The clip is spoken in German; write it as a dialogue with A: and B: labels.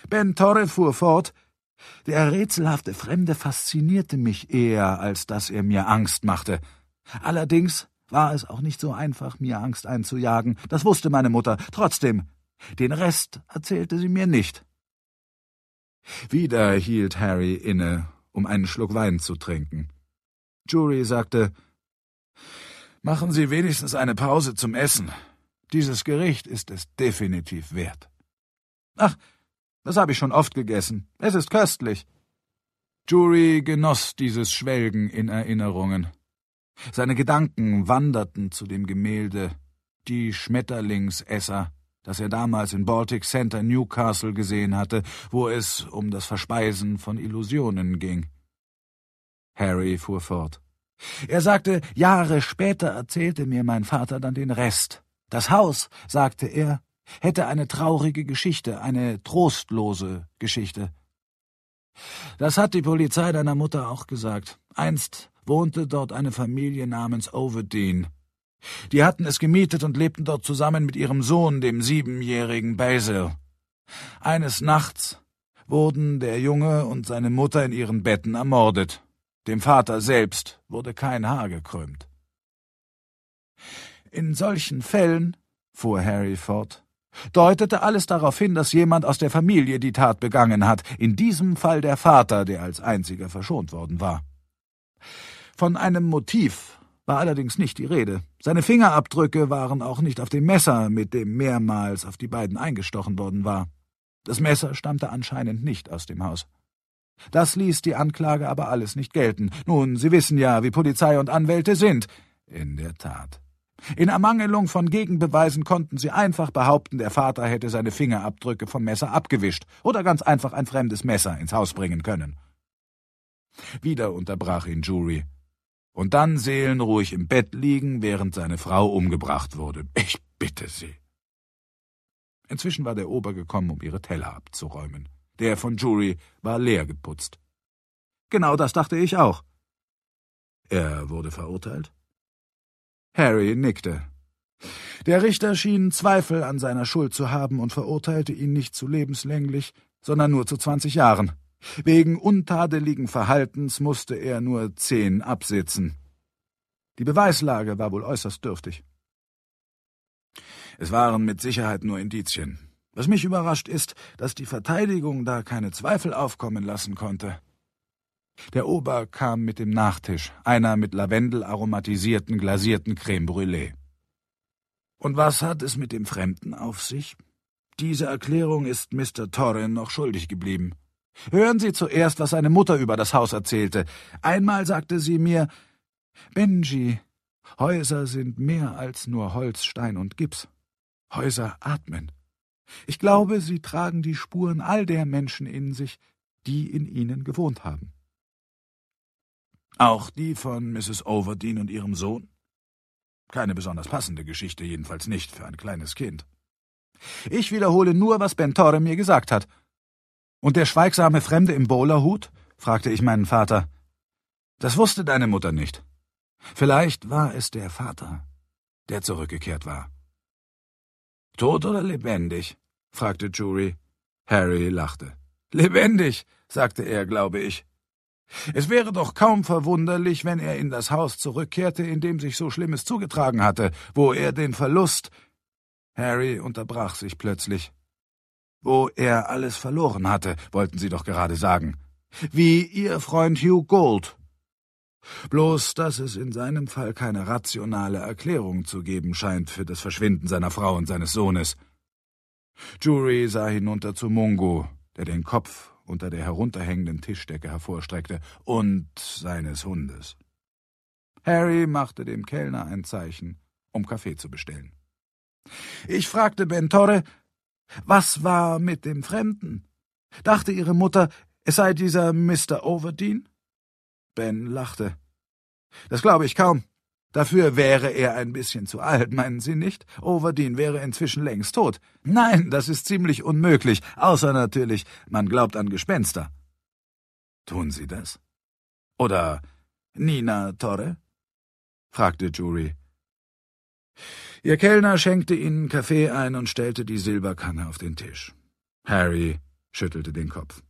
A: Ben Torre fuhr fort: »Der rätselhafte Fremde faszinierte mich eher, als dass er mir Angst machte. Allerdings war es auch nicht so einfach, mir Angst einzujagen. Das wusste meine Mutter. Trotzdem, den Rest erzählte sie mir nicht.« Wieder hielt Harry inne, um einen Schluck Wein zu trinken. Jury sagte: »Machen Sie wenigstens eine Pause zum Essen. Dieses Gericht ist es definitiv wert.« »Ach, das habe ich schon oft gegessen. Es ist köstlich.« Jury genoss dieses Schwelgen in Erinnerungen. Seine Gedanken wanderten zu dem Gemälde »Die Schmetterlingsesser«, das er damals in Baltic Center, Newcastle, gesehen hatte, wo es um das Verspeisen von Illusionen ging. Harry fuhr fort. Er sagte, Jahre später erzählte mir mein Vater dann den Rest. Das Haus, sagte er, hätte eine traurige Geschichte, eine trostlose Geschichte. Das hat die Polizei deiner Mutter auch gesagt. Einst wohnte dort eine Familie namens Overdene. Die hatten es gemietet und lebten dort zusammen mit ihrem Sohn, dem 7-jährigen Basil. Eines Nachts wurden der Junge und seine Mutter in ihren Betten ermordet. Dem Vater selbst wurde kein Haar gekrümmt. In solchen Fällen, fuhr Harry fort, deutete alles darauf hin, dass jemand aus der Familie die Tat begangen hat, in diesem Fall der Vater, der als einziger verschont worden war. Von einem Motiv war allerdings nicht die Rede. Seine Fingerabdrücke waren auch nicht auf dem Messer, mit dem mehrmals auf die beiden eingestochen worden war. Das Messer stammte anscheinend nicht aus dem Haus. Das ließ die Anklage aber alles nicht gelten. Nun, Sie wissen ja, wie Polizei und Anwälte sind. In der Tat. In Ermangelung von Gegenbeweisen konnten sie einfach behaupten, der Vater hätte seine Fingerabdrücke vom Messer abgewischt oder ganz einfach ein fremdes Messer ins Haus bringen können. Wieder unterbrach ihn Jury. Und dann seelenruhig im Bett liegen, während seine Frau umgebracht wurde. Ich bitte Sie. Inzwischen war der Ober gekommen, um ihre Teller abzuräumen. Der von Jury war leer geputzt. Genau das dachte ich auch. Er wurde verurteilt? Harry nickte. Der Richter schien Zweifel an seiner Schuld zu haben und verurteilte ihn nicht zu lebenslänglich, sondern nur zu 20 Jahren. Wegen untadeligen Verhaltens musste er nur 10 absitzen. Die Beweislage war wohl äußerst dürftig. Es waren mit Sicherheit nur Indizien. Was mich überrascht ist, dass die Verteidigung da keine Zweifel aufkommen lassen konnte. Der Ober kam mit dem Nachtisch, einer mit Lavendel aromatisierten, glasierten Crème Brûlée. Und was hat es mit dem Fremden auf sich? Diese Erklärung ist Mr. Torre noch schuldig geblieben. Hören Sie zuerst, was seine Mutter über das Haus erzählte. Einmal sagte sie mir, Benji, Häuser sind mehr als nur Holz, Stein und Gips. Häuser atmen. Ich glaube, sie tragen die Spuren all der Menschen in sich, die in ihnen gewohnt haben. Auch die von Mrs. Overdene und ihrem Sohn? Keine besonders passende Geschichte, jedenfalls nicht für ein kleines Kind. Ich wiederhole nur, was Ben Torre mir gesagt hat. Und der schweigsame Fremde im Bowlerhut? Fragte ich meinen Vater. Das wusste deine Mutter nicht. Vielleicht war es der Vater, der zurückgekehrt war. Tot oder lebendig? Fragte Jury. Harry lachte. Lebendig, sagte er, glaube ich. Es wäre doch kaum verwunderlich, wenn er in das Haus zurückkehrte, in dem sich so Schlimmes zugetragen hatte, wo er den Verlust... Harry unterbrach sich plötzlich. Wo er alles verloren hatte, wollten Sie doch gerade sagen. Wie Ihr Freund Hugh Gold. Bloß, dass es in seinem Fall keine rationale Erklärung zu geben scheint für das Verschwinden seiner Frau und seines Sohnes. Jury sah hinunter zu Mungo, der den Kopf unter der herunterhängenden Tischdecke hervorstreckte, und seines Hundes. Harry machte dem Kellner ein Zeichen, um Kaffee zu bestellen. Ich fragte Ben Torre, was war mit dem Fremden? Dachte Ihre Mutter, es sei dieser Mr. Overdene? Ben lachte. Das glaube ich kaum. Dafür wäre er ein bisschen zu alt, meinen Sie nicht? Overdene wäre inzwischen längst tot. Nein, das ist ziemlich unmöglich, außer natürlich, man glaubt an Gespenster. Tun Sie das? Oder Nina Torre? Fragte Jury. Ihr Kellner schenkte ihnen Kaffee ein und stellte die Silberkanne auf den Tisch. Harry schüttelte den Kopf.